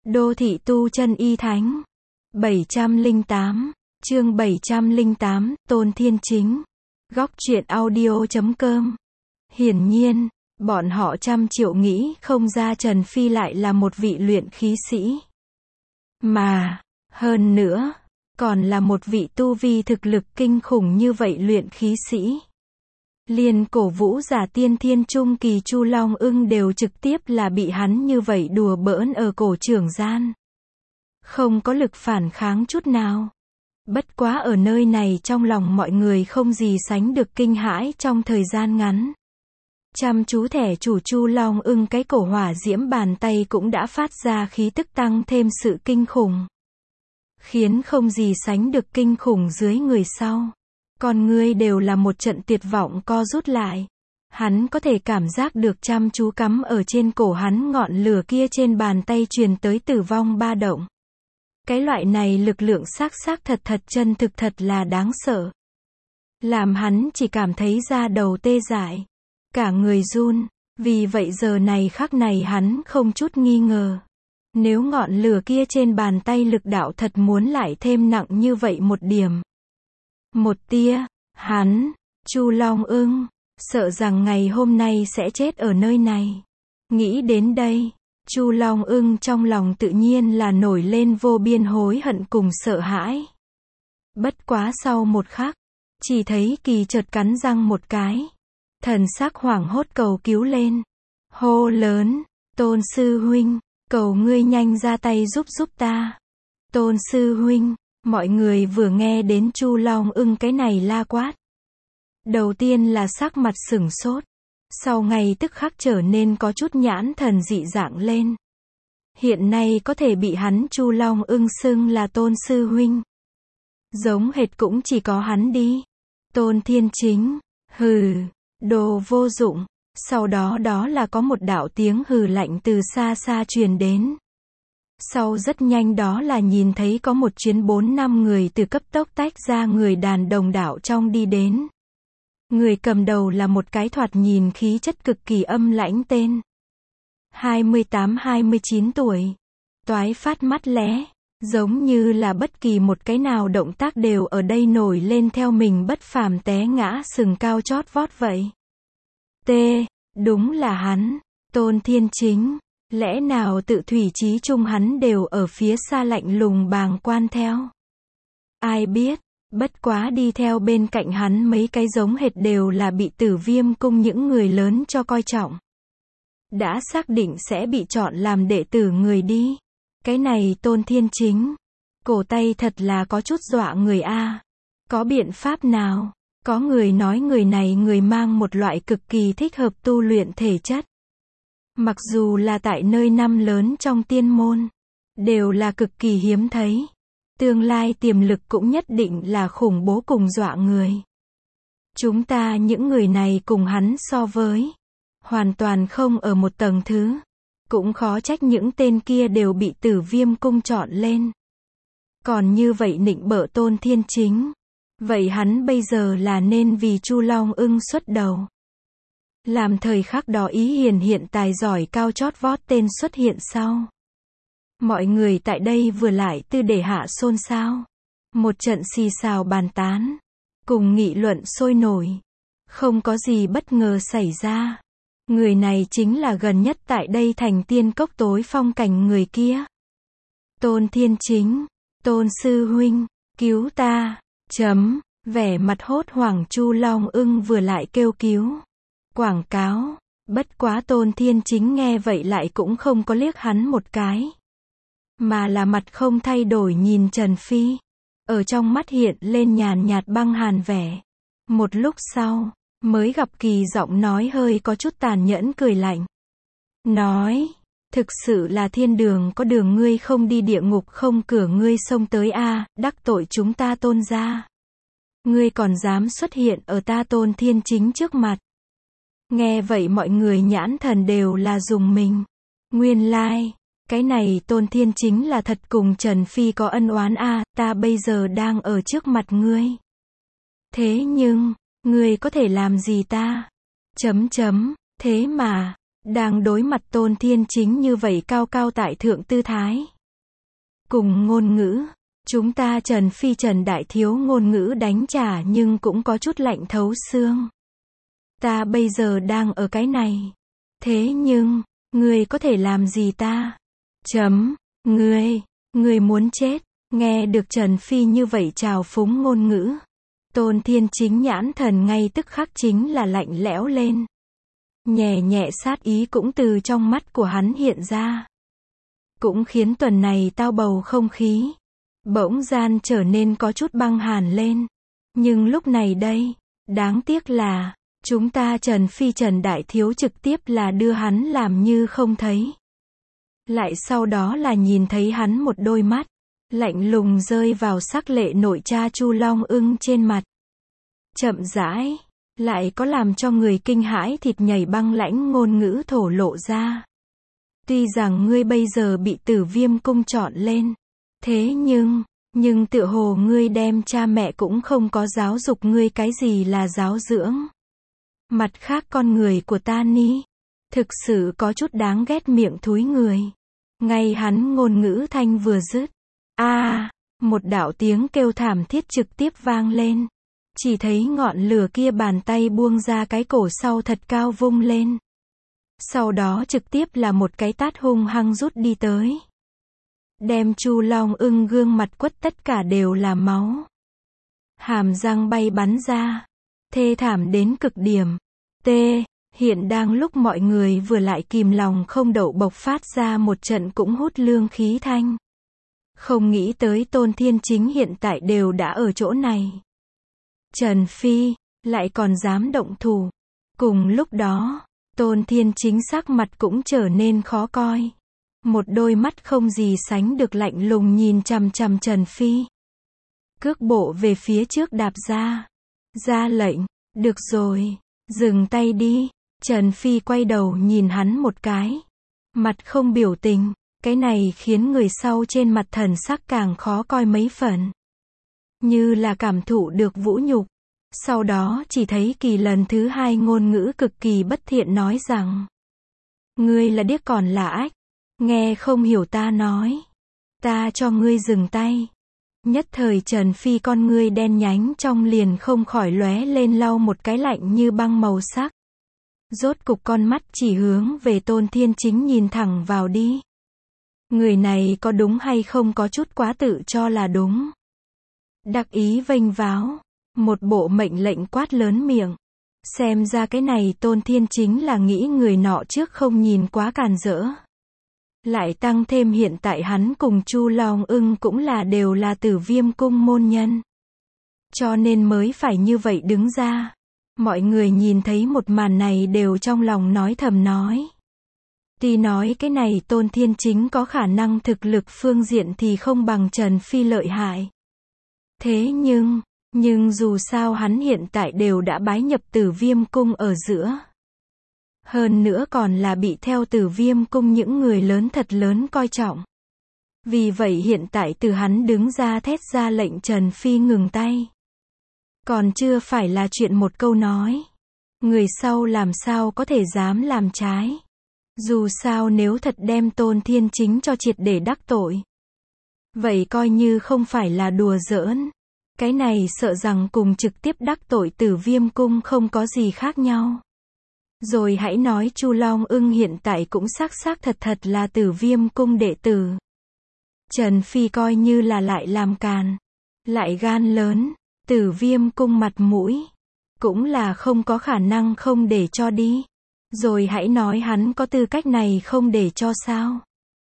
Đô thị tu chân y thánh. 708, chương 708, Tôn Thiên Chính. Góc truyện audio.com. Hiển nhiên, bọn họ trăm triệu nghĩ không ra Trần Phi lại là một vị luyện khí sĩ. Mà, hơn nữa, còn là một vị tu vi thực lực kinh khủng như vậy luyện khí sĩ. Liền cổ vũ giả tiên thiên trung kỳ Chu Long Ưng đều trực tiếp là bị hắn như vậy đùa bỡn ở cổ trưởng gian. Không có lực phản kháng chút nào. Bất quá ở nơi này trong lòng mọi người không gì sánh được kinh hãi trong thời gian ngắn. Chăm chú thẻ chủ Chu Long Ưng cái cổ hỏa diễm bàn tay cũng đã phát ra khí tức tăng thêm sự kinh khủng. Khiến không gì sánh được kinh khủng dưới người sau. Con ngươi đều là một trận tuyệt vọng co rút lại. Hắn có thể cảm giác được chăm chú cắm ở trên cổ hắn ngọn lửa kia trên bàn tay truyền tới tử vong ba động. Cái loại này lực lượng xác thật chân thực thật là đáng sợ. Làm hắn chỉ cảm thấy da đầu tê dại. Cả người run. Vì vậy giờ này khắc này hắn không chút nghi ngờ. Nếu ngọn lửa kia trên bàn tay lực đạo thật muốn lại thêm nặng như vậy một điểm. Một tia, hắn, Chu Long Ưng, sợ rằng ngày hôm nay sẽ chết ở nơi này. Nghĩ đến đây, Chu Long Ưng trong lòng tự nhiên là nổi lên vô biên hối hận cùng sợ hãi. Bất quá sau một khắc, chỉ thấy Kỳ chợt cắn răng một cái. Thần sắc hoảng hốt cầu cứu lên. Hô lớn, Tôn sư huynh, cầu ngươi nhanh ra tay giúp ta. Tôn sư huynh. Mọi người vừa nghe đến Chu Long Ưng cái này la quát. Đầu tiên là sắc mặt sửng sốt. Sau ngay tức khắc trở nên có chút nhãn thần dị dạng lên. Hiện nay có thể bị hắn Chu Long Ưng xưng là Tôn sư huynh. Giống hệt cũng chỉ có hắn đi. Tôn Thiên Chính. Hừ, đồ vô dụng. Sau đó là có một đạo tiếng hừ lạnh từ xa truyền đến. Sau rất nhanh đó là nhìn thấy có một chuyến 4-5 người từ cấp tốc tách ra người đàn đồng đảo trong đi đến. Người cầm đầu là một cái thoạt nhìn khí chất cực kỳ âm lãnh tên. 28-29 tuổi. Toái phát mắt lé. Giống như là bất kỳ một cái nào động tác đều ở đây nổi lên theo mình bất phàm té ngã sừng cao chót vót vậy. Đúng là hắn. Tôn Thiên Chính. Lẽ nào tự thủy chí chung hắn đều ở phía xa lạnh lùng bàng quan theo. Ai biết, bất quá đi theo bên cạnh hắn mấy cái giống hệt đều là bị Tử Viêm cung những người lớn cho coi trọng. Đã xác định sẽ bị chọn làm đệ tử người đi. Cái này Tôn Thiên Chính. Cổ tay thật là có chút dọa người a. Có biện pháp nào? Có người nói người này người mang một loại cực kỳ thích hợp tu luyện thể chất. Mặc dù là tại nơi năm lớn trong tiên môn, đều là cực kỳ hiếm thấy. Tương lai tiềm lực cũng nhất định là khủng bố cùng dọa người. Chúng ta những người này cùng hắn so với, hoàn toàn không ở một tầng thứ. Cũng khó trách những tên kia đều bị Tử Viêm cung chọn lên. Còn như vậy nịnh bợ Tôn Thiên Chính. Vậy hắn bây giờ là nên vì Chu Long Ưng xuất đầu. Làm thời khắc đó ý hiện tài giỏi cao chót vót tên xuất hiện sau. Mọi người tại đây vừa lại tư để hạ xôn xao. Một trận xì xào bàn tán. Cùng nghị luận sôi nổi. Không có gì bất ngờ xảy ra. Người này chính là gần nhất tại đây thành tiên cốc tối phong cảnh người kia. Tôn Thiên Chính. Tôn sư huynh, cứu ta. Vẻ mặt hốt hoảng Chu Long Ưng vừa lại kêu cứu. Quảng cáo. Bất quá Tôn Thiên Chính nghe vậy lại cũng không có liếc hắn một cái. Mà là mặt không thay đổi nhìn Trần Phi. Ở trong mắt hiện lên nhàn nhạt băng hàn vẻ. Một lúc sau, mới gặp Kỳ giọng nói hơi có chút tàn nhẫn cười lạnh. Nói, thực sự là thiên đường có đường ngươi không đi địa ngục không cửa ngươi xông tới a, đắc tội chúng ta Tôn gia. Ngươi còn dám xuất hiện ở ta Tôn Thiên Chính trước mặt. Nghe vậy mọi người nhãn thần đều là dùng mình. Nguyên lai, cái này Tôn Thiên Chính là thật cùng Trần Phi có ân oán a, ta bây giờ đang ở trước mặt ngươi. Thế nhưng, ngươi có thể làm gì ta? Thế mà, đang đối mặt Tôn Thiên Chính như vậy cao cao tại thượng tư thái. Cùng ngôn ngữ, chúng ta Trần Phi Trần Đại Thiếu ngôn ngữ đánh trả nhưng cũng có chút lạnh thấu xương. Ta bây giờ đang ở cái này. Thế nhưng, ngươi có thể làm gì ta? Ngươi muốn chết. Nghe được Trần Phi như vậy trào phúng ngôn ngữ. Tôn Thiên Chính nhãn thần ngay tức khắc chính là lạnh lẽo lên. Nhẹ nhẹ sát ý cũng từ trong mắt của hắn hiện ra. Cũng khiến tuần này tao bầu không khí bỗng gian trở nên có chút băng hàn lên. Nhưng lúc này đây, đáng tiếc là, chúng ta Trần Phi Trần Đại Thiếu trực tiếp là đưa hắn làm như không thấy. Lại sau đó là nhìn thấy hắn một đôi mắt lạnh lùng rơi vào sắc lệ nội cha Chu Long Ưng trên mặt. Chậm rãi, lại có làm cho người kinh hãi thịt nhảy băng lãnh ngôn ngữ thổ lộ ra. Tuy rằng ngươi bây giờ bị Tử Viêm cung chọn lên, thế nhưng tựa hồ ngươi đem cha mẹ cũng không có giáo dục ngươi cái gì là giáo dưỡng. Mặt khác con người của ta ni, thực sự có chút đáng ghét miệng thúi người. Ngay hắn ngôn ngữ thanh vừa dứt, một đạo tiếng kêu thảm thiết trực tiếp vang lên. Chỉ thấy ngọn lửa kia bàn tay buông ra cái cổ sau thật cao vung lên. Sau đó trực tiếp là một cái tát hung hăng rút đi tới. Đem Chu Long Ưng gương mặt quất tất cả đều là máu. Hàm răng bay bắn ra. Thê thảm đến cực điểm. Hiện đang lúc mọi người vừa lại kìm lòng không đậu bộc phát ra một trận cũng hút lương khí thanh. Không nghĩ tới Tôn Thiên Chính hiện tại đều đã ở chỗ này. Trần Phi, lại còn dám động thủ. Cùng lúc đó, Tôn Thiên Chính sắc mặt cũng trở nên khó coi. Một đôi mắt không gì sánh được lạnh lùng nhìn chằm chằm Trần Phi. Cước bộ về phía trước đạp ra lệnh, được rồi, dừng tay đi. Trần Phi quay đầu nhìn hắn một cái. Mặt không biểu tình, cái này khiến người sau trên mặt thần sắc càng khó coi mấy phần. Như là cảm thụ được vũ nhục. Sau đó chỉ thấy Kỳ lần thứ hai ngôn ngữ cực kỳ bất thiện nói rằng: ngươi là điếc còn là ách, nghe không hiểu ta nói. Ta cho ngươi dừng tay. Nhất thời Trần Phi con ngươi đen nhánh trong liền không khỏi lóe lên lau một cái lạnh như băng màu sắc. Rốt cục con mắt chỉ hướng về Tôn Thiên Chính nhìn thẳng vào đi. Người này có đúng hay không có chút quá tự cho là đúng. Đắc ý vênh váo. Một bộ mệnh lệnh quát lớn miệng. Xem ra cái này Tôn Thiên Chính là nghĩ người nọ trước không nhìn quá càn rỡ. Lại tăng thêm hiện tại hắn cùng Chu Long Ưng cũng là đều là Tử Viêm cung môn nhân. Cho nên mới phải như vậy đứng ra. Mọi người nhìn thấy một màn này đều trong lòng nói thầm nói. Tuy nói cái này Tôn Thiên Chính có khả năng thực lực phương diện thì không bằng Trần Phi lợi hại. Thế nhưng dù sao hắn hiện tại đều đã bái nhập Tử Viêm cung ở giữa. Hơn nữa còn là bị theo Tử Viêm cung những người lớn thật lớn coi trọng. Vì vậy hiện tại từ hắn đứng ra thét ra lệnh Trần Phi ngừng tay. Còn chưa phải là chuyện một câu nói. Người sau làm sao có thể dám làm trái. Dù sao nếu thật đem Tôn Thiên Chính cho triệt để đắc tội. Vậy coi như không phải là đùa giỡn. Cái này sợ rằng cùng trực tiếp đắc tội Tử Viêm cung không có gì khác nhau. Rồi hãy nói Chu Long Ưng hiện tại cũng xác thật là Tử Viêm cung đệ tử. Trần Phi coi như là lại làm càn, lại gan lớn, Tử Viêm cung mặt mũi, cũng là không có khả năng không để cho đi. Rồi hãy nói hắn có tư cách này không để cho sao.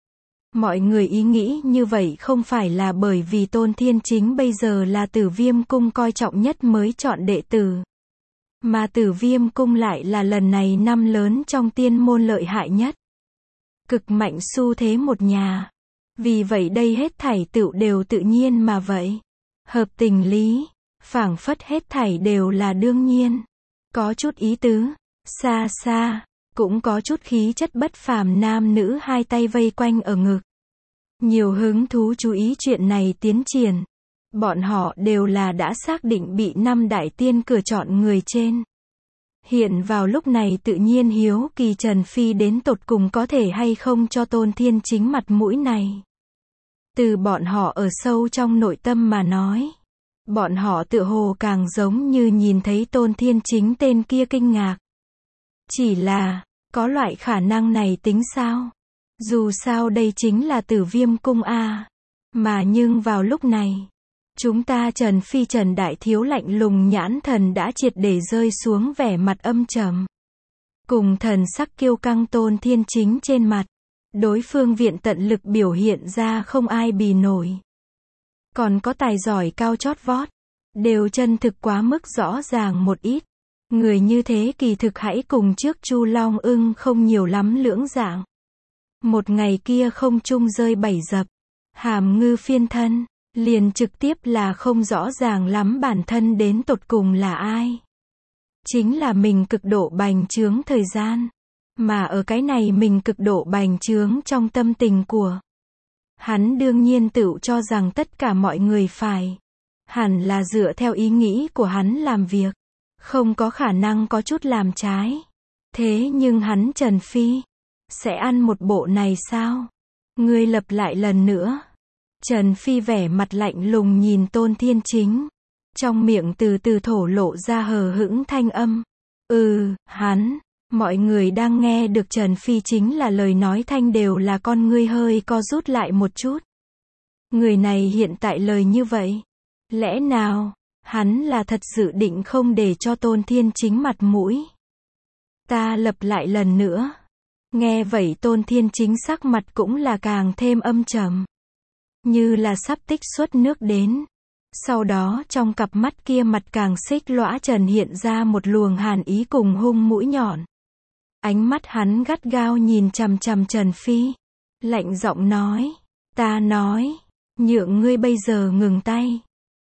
Mọi người ý nghĩ như vậy không phải là bởi vì Tôn Thiên Chính bây giờ là Tử Viêm cung coi trọng nhất mới chọn đệ tử. Mà Tử Viêm cung lại là lần này năm lớn trong tiên môn lợi hại nhất. Cực mạnh xu thế một nhà. Vì vậy đây hết thảy tựu đều tự nhiên mà vậy. Hợp tình lý, phảng phất hết thảy đều là đương nhiên. Có chút ý tứ, xa, cũng có chút khí chất bất phàm nam nữ hai tay vây quanh ở ngực. Nhiều hứng thú chú ý chuyện này tiến triển. Bọn họ đều là đã xác định bị năm đại tiên cửa chọn người trên. Hiện vào lúc này tự nhiên hiếu kỳ Trần Phi đến tột cùng có thể hay không cho Tôn Thiên Chính mặt mũi này. Từ bọn họ ở sâu trong nội tâm mà nói, bọn họ tựa hồ càng giống như nhìn thấy Tôn Thiên Chính tên kia kinh ngạc. Chỉ là, có loại khả năng này tính sao? Dù sao đây chính là Tử Viêm cung a. Mà nhưng vào lúc này, chúng ta Trần Phi Trần Đại Thiếu lạnh lùng nhãn thần đã triệt để rơi xuống vẻ mặt âm trầm. Cùng thần sắc kiêu căng Tôn Thiên Chính trên mặt, đối phương viện tận lực biểu hiện ra không ai bì nổi. Còn có tài giỏi cao chót vót, đều chân thực quá mức rõ ràng một ít. Người như thế kỳ thực hãy cùng trước Chu Long Ưng không nhiều lắm lưỡng dạng. Một ngày kia không trung rơi 7 dập, Hàm Ngư phiên thân, liền trực tiếp là không rõ ràng lắm bản thân đến tột cùng là ai. Chính là mình cực độ bành trướng thời gian. Mà ở cái này mình cực độ bành trướng trong tâm tình của hắn đương nhiên tự cho rằng tất cả mọi người phải hẳn là dựa theo ý nghĩ của hắn làm việc. Không có khả năng có chút làm trái. Thế nhưng hắn Trần Phi sẽ ăn một bộ này sao? Ngươi lặp lại lần nữa. Trần Phi vẻ mặt lạnh lùng nhìn Tôn Thiên Chính. Trong miệng từ từ thổ lộ ra hờ hững thanh âm. Hắn. Mọi người đang nghe được Trần Phi chính là lời nói thanh đều là con ngươi hơi co rút lại một chút. Người này hiện tại lời như vậy. Lẽ nào, hắn là thật dự định không để cho Tôn Thiên Chính mặt mũi? Ta lặp lại lần nữa. Nghe vậy Tôn Thiên Chính sắc mặt cũng là càng thêm âm trầm. Như là sắp tích xuất nước đến. Sau đó trong cặp mắt kia mặt càng xích lõa trần hiện ra một luồng hàn ý cùng hung mũi nhọn. Ánh mắt hắn gắt gao nhìn chằm chằm Trần Phi. Lạnh giọng nói. Ta nói. Nhượng ngươi bây giờ ngừng tay.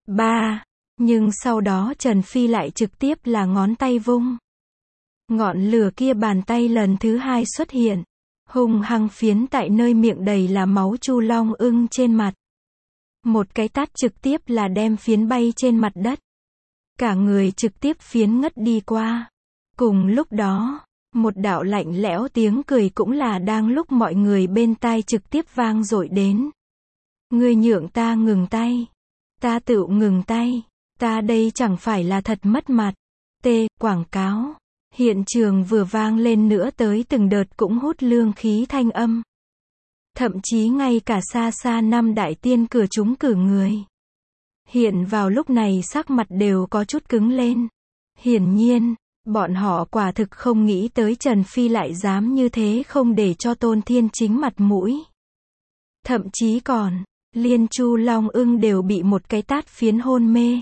Nhưng sau đó Trần Phi lại trực tiếp là ngón tay vung. Ngọn lửa kia bàn tay lần thứ hai xuất hiện. Hung hăng phiến tại nơi miệng đầy là máu Chu Long Ưng trên mặt. Một cái tát trực tiếp là đem phiến bay trên mặt đất. Cả người trực tiếp phiến ngất đi qua. Cùng lúc đó, một đạo lạnh lẽo tiếng cười cũng là đang lúc mọi người bên tai trực tiếp vang dội đến. Ngươi nhượng ta ngừng tay. Ta tự ngừng tay. Ta đây chẳng phải là thật mất mặt. Quảng cáo. Hiện trường vừa vang lên nữa tới từng đợt cũng hút lương khí thanh âm. Thậm chí ngay cả xa xa năm đại tiên cửa chúng cử người. Hiện vào lúc này sắc mặt đều có chút cứng lên. Hiển nhiên, bọn họ quả thực không nghĩ tới Trần Phi lại dám như thế không để cho Tôn Thiên Chính mặt mũi. Thậm chí còn, liên Chu Long Ưng đều bị một cái tát phiến hôn mê.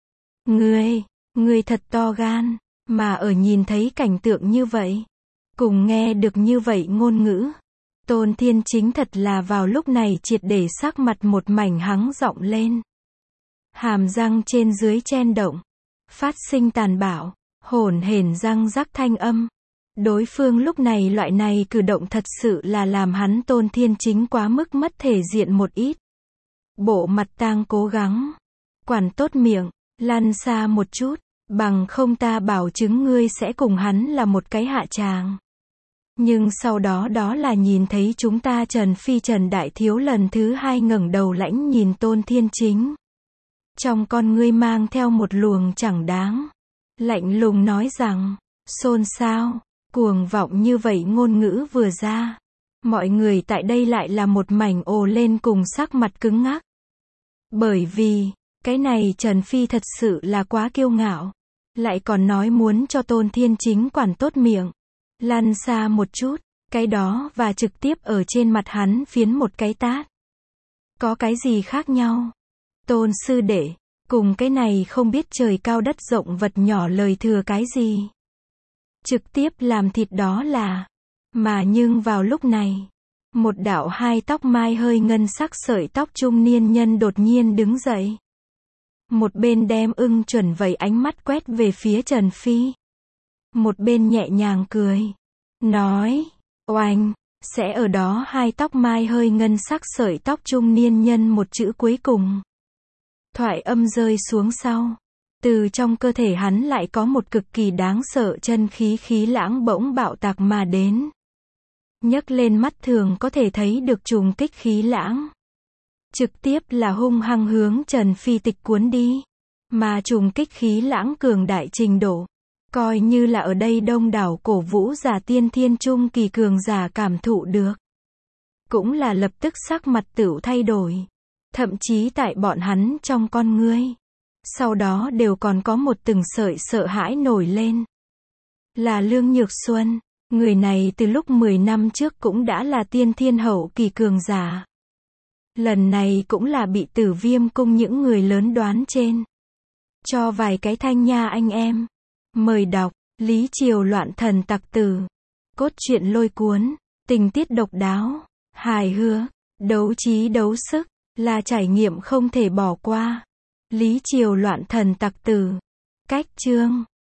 Ngươi thật to gan, mà ở nhìn thấy cảnh tượng như vậy, cùng nghe được như vậy ngôn ngữ. Tôn Thiên Chính thật là vào lúc này triệt để sắc mặt một mảnh hắng giọng lên. Hàm răng trên dưới chen động, phát sinh tàn bạo, hổn hển răng rắc thanh âm. Đối phương lúc này loại này cử động thật sự là làm hắn Tôn Thiên Chính quá mức mất thể diện một ít. Bộ mặt tang cố gắng, quản tốt miệng, lăn xa một chút, bằng không ta bảo chứng ngươi sẽ cùng hắn là một cái hạ tràng. Nhưng sau đó đó là nhìn thấy chúng ta Trần Phi Trần Đại Thiếu lần thứ hai ngẩng đầu lãnh nhìn Tôn Thiên Chính. Trong con ngươi mang theo một luồng chẳng đáng. Lạnh lùng nói rằng, xôn xao, cuồng vọng như vậy ngôn ngữ vừa ra. Mọi người tại đây lại là một mảnh ồ lên cùng sắc mặt cứng ngắc. Bởi vì, cái này Trần Phi thật sự là quá kiêu ngạo. Lại còn nói muốn cho Tôn Thiên Chính quản tốt miệng. Lăn xa một chút, cái đó và trực tiếp ở trên mặt hắn phiến một cái tát. Có cái gì khác nhau? Tôn sư đệ, cùng cái này không biết trời cao đất rộng vật nhỏ lời thừa cái gì? Trực tiếp làm thịt đó là. Mà nhưng vào lúc này, một đạo hai tóc mai hơi ngân sắc sợi tóc trung niên nhân đột nhiên đứng dậy. Một bên đem ưng chuẩn vẩy ánh mắt quét về phía Trần Phi. Một bên nhẹ nhàng cười. Nói, oanh, sẽ ở đó hai tóc mai hơi ngân sắc sợi tóc trung niên nhân một chữ cuối cùng. Thoại âm rơi xuống sau. Từ trong cơ thể hắn lại có một cực kỳ đáng sợ chân khí lãng bỗng bạo tạc mà đến. Nhấc lên mắt thường có thể thấy được trùng kích khí lãng. trực tiếp là hung hăng hướng Trần Phi Tịch cuốn đi, mà trùng kích khí lãng cường đại trình độ, coi như là ở đây đông đảo cổ vũ giả tiên thiên trung kỳ cường giả cảm thụ được, cũng là lập tức sắc mặt tửu thay đổi, thậm chí tại bọn hắn trong con ngươi, sau đó đều còn có một từng sợi sợ hãi nổi lên. Là Lương Nhược Xuân, người này từ lúc 10 năm trước cũng đã là tiên thiên hậu kỳ cường giả. Lần này cũng là bị Tử Viêm cung những người lớn đoán trên. Cho vài cái thanh nha anh em. Mời đọc, Lý Triều loạn thần tặc tử. Cốt truyện lôi cuốn, tình tiết độc đáo, hài hước, đấu trí đấu sức, là trải nghiệm không thể bỏ qua. Lý Triều loạn thần tặc tử. Cách chương